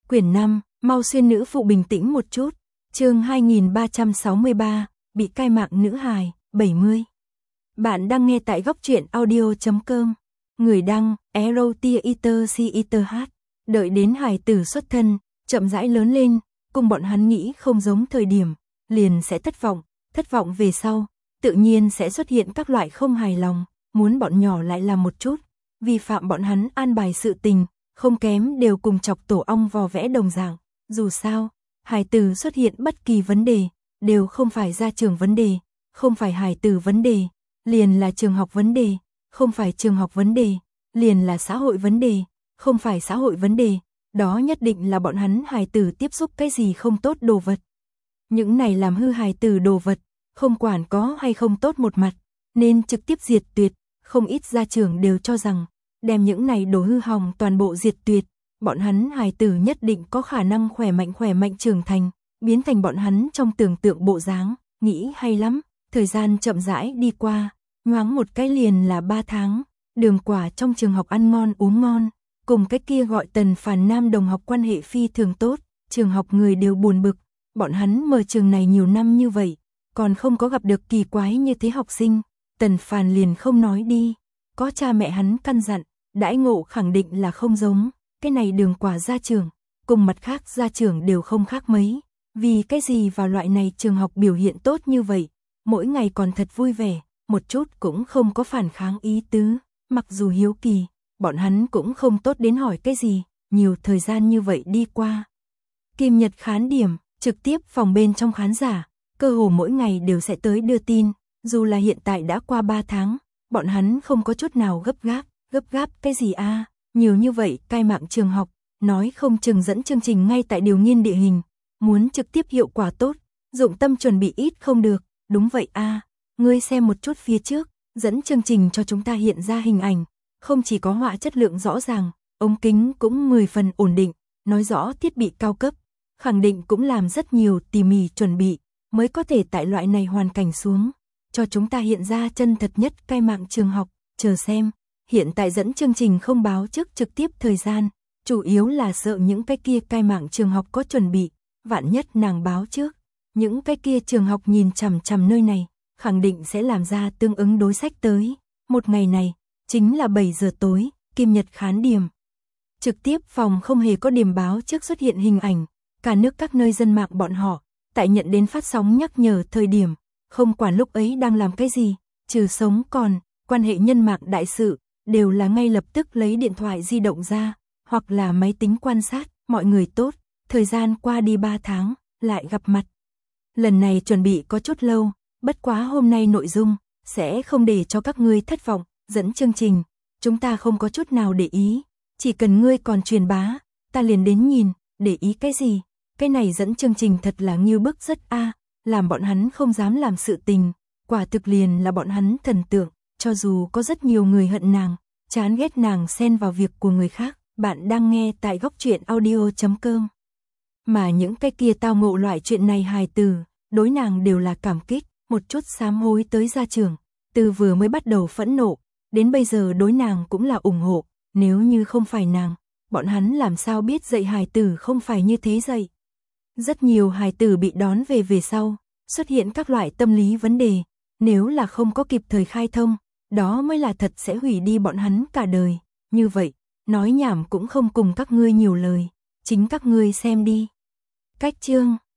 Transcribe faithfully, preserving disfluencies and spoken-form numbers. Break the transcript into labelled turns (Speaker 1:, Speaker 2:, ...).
Speaker 1: Quyển năm, mau xuyên nữ phụ bình tĩnh một chút. Chương hai nghìn ba trăm sáu mươi ba, bị cai mạng nữ hài, bảy mươi. Bạn đang nghe tại góc truyện audio chấm com. Người đăng, Erotia Eater C Eater H. Đợi đến hài tử xuất thân, chậm rãi lớn lên, cùng bọn hắn nghĩ không giống thời điểm, liền sẽ thất vọng, thất vọng về sau, tự nhiên sẽ xuất hiện các loại không hài lòng, muốn bọn nhỏ lại làm một chút, vi phạm bọn hắn an bài sự tình, không kém đều cùng chọc tổ ong vò vẽ đồng dạng. Dù sao, hài tử xuất hiện bất kỳ vấn đề, đều không phải gia trưởng vấn đề, không phải hài tử vấn đề, liền là trường học vấn đề, không phải trường học vấn đề, liền là xã hội vấn đề, không phải xã hội vấn đề, đó nhất định là bọn hắn hài tử tiếp xúc cái gì không tốt đồ vật. Những này làm hư hài tử đồ vật, không quản có hay không tốt một mặt, nên trực tiếp diệt tuyệt, không ít gia trưởng đều cho rằng, đem những này đồ hư hỏng toàn bộ diệt tuyệt, bọn hắn hài tử nhất định có khả năng khỏe mạnh khỏe mạnh trưởng thành, biến thành bọn hắn trong tưởng tượng bộ dáng, nghĩ hay lắm, thời gian chậm rãi đi qua, nhoáng một cái liền là ba tháng, Đường Quả trong trường học ăn ngon uống ngon, cùng cái kia gọi Tần Phàn nam đồng học quan hệ phi thường tốt, trường học người đều buồn bực, bọn hắn mở trường này nhiều năm như vậy, còn không có gặp được kỳ quái như thế học sinh, Tần Phàn liền không nói đi, có cha mẹ hắn căn dặn, đãi ngộ khẳng định là không giống, cái này Đường Quả gia trưởng, cùng mặt khác gia trưởng đều không khác mấy, vì cái gì vào loại này trường học biểu hiện tốt như vậy, mỗi ngày còn thật vui vẻ, một chút cũng không có phản kháng ý tứ, mặc dù hiếu kỳ, bọn hắn cũng không tốt đến hỏi cái gì, nhiều thời gian như vậy đi qua. Kim Nhật khán điểm, trực tiếp phòng bên trong khán giả, cơ hồ mỗi ngày đều sẽ tới đưa tin, dù là hiện tại đã qua ba tháng, bọn hắn không có chút nào gấp gáp, gấp gáp cái gì a? À? Nhiều như vậy cai mạng trường học, nói không chừng dẫn chương trình ngay tại điều nghiên địa hình, muốn trực tiếp hiệu quả tốt, dụng tâm chuẩn bị ít không được, đúng vậy a, à? Ngươi xem một chút phía trước, dẫn chương trình cho chúng ta hiện ra hình ảnh, không chỉ có họa chất lượng rõ ràng, ống kính cũng mười phần ổn định, nói rõ thiết bị cao cấp, khẳng định cũng làm rất nhiều tỉ mỉ chuẩn bị, mới có thể tại loại này hoàn cảnh xuống, cho chúng ta hiện ra chân thật nhất cai mạng trường học, chờ xem, hiện tại dẫn chương trình không báo trước trực tiếp thời gian, chủ yếu là sợ những cái kia cai mạng trường học có chuẩn bị, vạn nhất nàng báo trước, những cái kia trường học nhìn chằm chằm nơi này, khẳng định sẽ làm ra tương ứng đối sách tới, một ngày này, chính là bảy giờ tối, Kim Nhật khán điểm. Trực tiếp phòng không hề có điểm báo trước xuất hiện hình ảnh, cả nước các nơi dân mạng bọn họ, tại nhận đến phát sóng nhắc nhở thời điểm, không quản lúc ấy đang làm cái gì, trừ sống còn, quan hệ nhân mạng đại sự, đều là ngay lập tức lấy điện thoại di động ra, hoặc là máy tính quan sát, mọi người tốt, thời gian qua đi ba tháng, lại gặp mặt. Lần này chuẩn bị có chút lâu, bất quá hôm nay nội dung, sẽ không để cho các ngươi thất vọng, dẫn chương trình, chúng ta không có chút nào để ý, chỉ cần ngươi còn truyền bá, ta liền đến nhìn, để ý cái gì, cái này dẫn chương trình thật là nghiêu bức rất a, à, làm bọn hắn không dám làm sự tình, quả thực liền là bọn hắn thần tượng, cho dù có rất nhiều người hận nàng, chán ghét nàng xen vào việc của người khác, bạn đang nghe tại góc truyện audio chấm com. Mà những cái kia tao ngộ loại chuyện này hài từ, đối nàng đều là cảm kích, một chút sám hối tới gia trưởng, từ vừa mới bắt đầu phẫn nộ, đến bây giờ đối nàng cũng là ủng hộ, nếu như không phải nàng, bọn hắn làm sao biết dạy hài tử không phải như thế dạy. Rất nhiều hài tử bị đón về về sau, xuất hiện các loại tâm lý vấn đề, nếu là không có kịp thời khai thông, đó mới là thật sẽ hủy đi bọn hắn cả đời, như vậy, nói nhảm cũng không cùng các ngươi nhiều lời, chính các ngươi xem đi. Cách chương